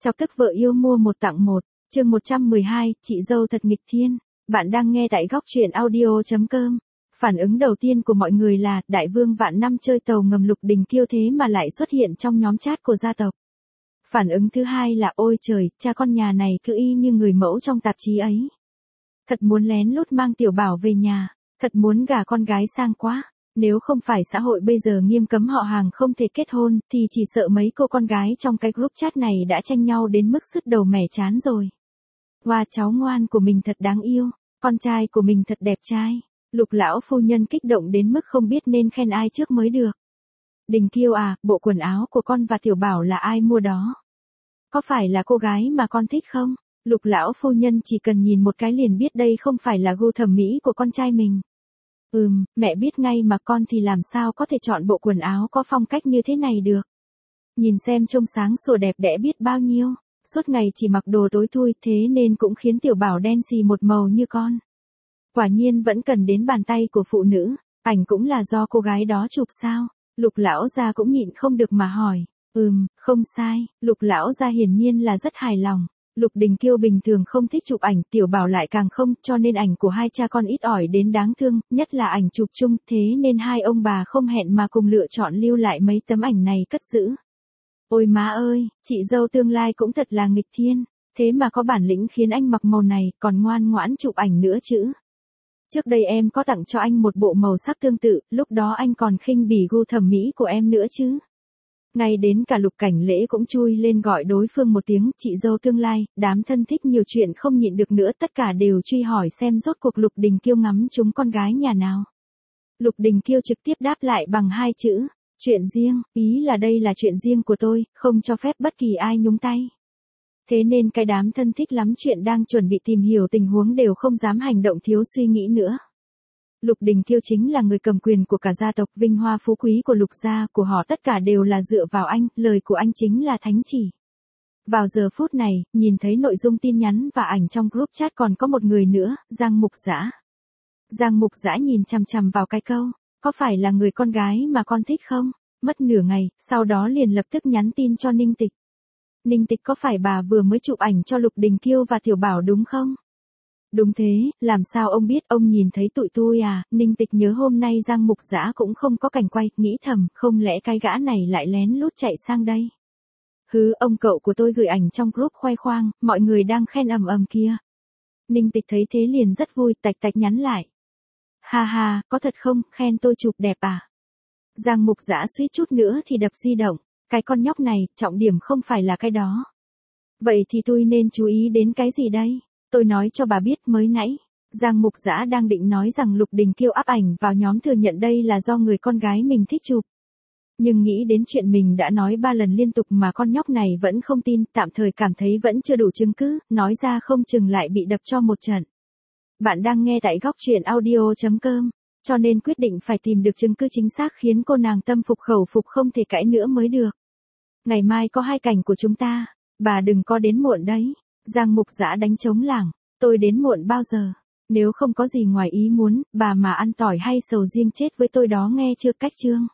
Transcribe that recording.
Chọc tức vợ yêu mua một tặng một, chương 112, chị dâu thật nghịch thiên. Bạn đang nghe tại góc truyện audio.com. Phản ứng đầu tiên của mọi người là, đại vương vạn năm chơi tàu ngầm Lục Đình Kiêu thế mà lại xuất hiện trong nhóm chat của gia tộc. Phản ứng thứ hai là, ôi trời, cha con nhà này cứ y như người mẫu trong tạp chí ấy. Thật muốn lén lút mang tiểu bảo về nhà, thật muốn gả con gái sang quá. Nếu không phải xã hội bây giờ nghiêm cấm họ hàng không thể kết hôn, thì chỉ sợ mấy cô con gái trong cái group chat này đã tranh nhau đến mức sứt đầu mẻ chán rồi. Wow, cháu ngoan của mình thật đáng yêu, con trai của mình thật đẹp trai. Lục lão phu nhân kích động đến mức không biết nên khen ai trước mới được. Đình Kiêu à, bộ quần áo của con và tiểu bảo là ai mua đó? Có phải là cô gái mà con thích không? Lục lão phu nhân chỉ cần nhìn một cái liền biết đây không phải là gu thẩm mỹ của con trai mình. Mẹ biết ngay mà, con thì làm sao có thể chọn bộ quần áo có phong cách như thế này được. Nhìn xem trông sáng sủa đẹp đẽ biết bao nhiêu, suốt ngày chỉ mặc đồ tối thui, thế nên cũng khiến tiểu bảo đen xì một màu như con. Quả nhiên vẫn cần đến bàn tay của phụ nữ, ảnh cũng là do cô gái đó chụp sao? Lục lão gia cũng nhịn không được mà hỏi. Không sai, Lục lão gia hiển nhiên là rất hài lòng. Lục Đình Kiêu bình thường không thích chụp ảnh, tiểu bảo lại càng không, cho nên ảnh của hai cha con ít ỏi đến đáng thương, nhất là ảnh chụp chung, thế nên hai ông bà không hẹn mà cùng lựa chọn lưu lại mấy tấm ảnh này cất giữ. Ôi má ơi, chị dâu tương lai cũng thật là nghịch thiên, thế mà có bản lĩnh khiến anh mặc màu này, còn ngoan ngoãn chụp ảnh nữa chứ. Trước đây em có tặng cho anh một bộ màu sắc tương tự, lúc đó anh còn khinh bỉ gu thẩm mỹ của em nữa chứ. Ngay đến cả Lục Cảnh Lễ cũng chui lên gọi đối phương một tiếng chị dâu tương lai, đám thân thích nhiều chuyện không nhịn được nữa, tất cả đều truy hỏi xem rốt cuộc Lục Đình Kiêu ngắm trúng con gái nhà nào. Lục Đình Kiêu trực tiếp đáp lại bằng hai chữ, chuyện riêng, ý là đây là chuyện riêng của tôi, không cho phép bất kỳ ai nhúng tay. Thế nên cái đám thân thích lắm chuyện đang chuẩn bị tìm hiểu tình huống đều không dám hành động thiếu suy nghĩ nữa. Lục Đình Kiêu chính là người cầm quyền của cả gia tộc, vinh hoa phú quý của Lục gia, của họ tất cả đều là dựa vào anh, lời của anh chính là thánh chỉ. Vào giờ phút này, nhìn thấy nội dung tin nhắn và ảnh trong group chat còn có một người nữa, Giang Mục Dã. Giang Mục Dã nhìn chằm chằm vào cái câu, có phải là người con gái mà con thích không? Mất nửa ngày, sau đó liền lập tức nhắn tin cho Ninh Tịch. Ninh Tịch, có phải bà vừa mới chụp ảnh cho Lục Đình Kiêu và tiểu bảo đúng không? Đúng thế, làm sao ông biết, ông nhìn thấy tụi tôi à? Ninh Tịch nhớ hôm nay Giang Mục Dã cũng không có cảnh quay, nghĩ thầm, không lẽ cái gã này lại lén lút chạy sang đây? Ông cậu của tôi gửi ảnh trong group khoe khoang, mọi người đang khen ầm ầm kia. Ninh Tịch thấy thế liền rất vui, tạch tạch nhắn lại. Ha ha, có thật không, khen tôi chụp đẹp à? Giang Mục Dã suýt chút nữa thì đập di động, cái con nhóc này, trọng điểm không phải là cái đó. Vậy thì tôi nên chú ý đến cái gì đây? Tôi nói cho bà biết, mới nãy, Giang Mục Dã đang định nói rằng Lục Đình Kiêu up ảnh vào nhóm thừa nhận đây là do người con gái mình thích chụp. Nhưng nghĩ đến chuyện mình đã nói 3 lần liên tục mà con nhóc này vẫn không tin, tạm thời cảm thấy vẫn chưa đủ chứng cứ, nói ra không chừng lại bị đập cho một trận. Bạn đang nghe tại góc truyện audio.com, cho nên quyết định phải tìm được chứng cứ chính xác khiến cô nàng tâm phục khẩu phục không thể cãi nữa mới được. Ngày mai có 2 cảnh của chúng ta, bà đừng có đến muộn đấy. Giang Mục Dã đánh trống lảng, tôi đến muộn bao giờ? Nếu không có gì ngoài ý muốn, bà mà ăn tỏi hay sầu riêng chết với tôi đó, nghe chưa, cách chương.